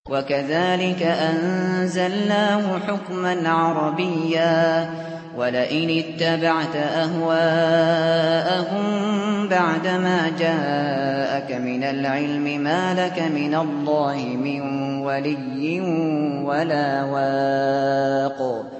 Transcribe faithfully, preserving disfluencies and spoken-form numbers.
وكذلك أنزلناه حكما عربيا ولئن اتبعت أهواءهم بعدما جاءك من العلم ما لك من الله من ولي ولا واق